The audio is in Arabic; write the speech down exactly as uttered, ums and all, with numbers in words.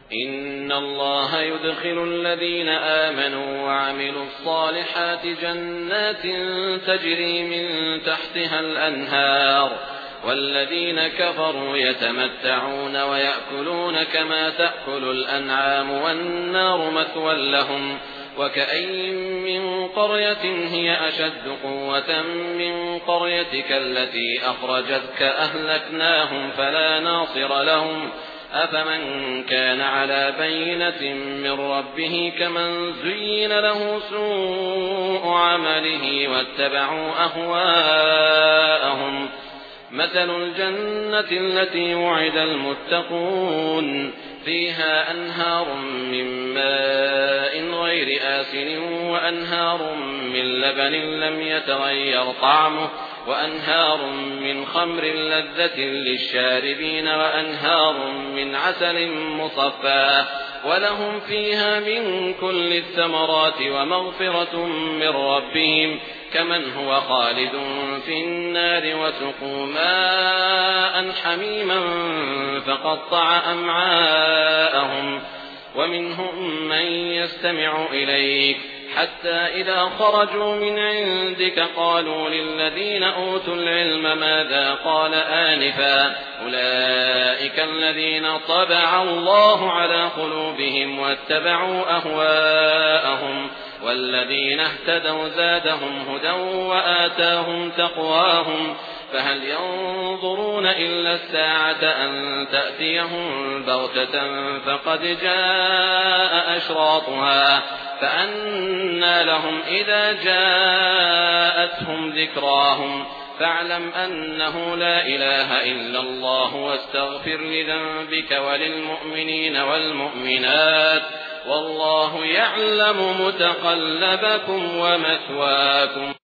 إن الله يدخل الذين آمنوا وعملوا الصالحات جنات تجري من تحتها الأنهار والذين كفروا يتمتعون ويأكلون كما تأكل الأنعام والنار مثوى لهم وكأين من قرية هي أشد قوة من قريتك التي أخرجتك أهلكناهم فلا ناصر لهم أفمن كان على بينة من ربه كمن زين له سوء عمله واتبعوا أهواءهم مثل الجنة التي وعد المتقون فيها أنهار من ماء غير آسن وأنهار من لبن لم يتغير طعمه وأنهار من خمر لذة للشاربين وأنهار من عسل مصفى ولهم فيها من كل الثمرات ومغفرة من ربهم كمن هو خالد في النار وسقوا ماء حميما فقطع أمعاءهم ومنهم من يستمع إليك حتى إذا خرجوا من عندك قالوا للذين أوتوا العلم ماذا قال آنفا أولئك الذين طبع الله على قلوبهم واتبعوا أهواءهم والذين اهتدوا زادهم هدى وآتاهم تقواهم فهل ينظرون إلا الساعة أن تأتيهم بغتة فقد جاء أشراطها فأنى لهم إذا جاءتهم ذكراهم فاعلم أنه لا إله إلا الله واستغفر لذنبك وللمؤمنين والمؤمنات والله يعلم متقلبكم ومثواكم.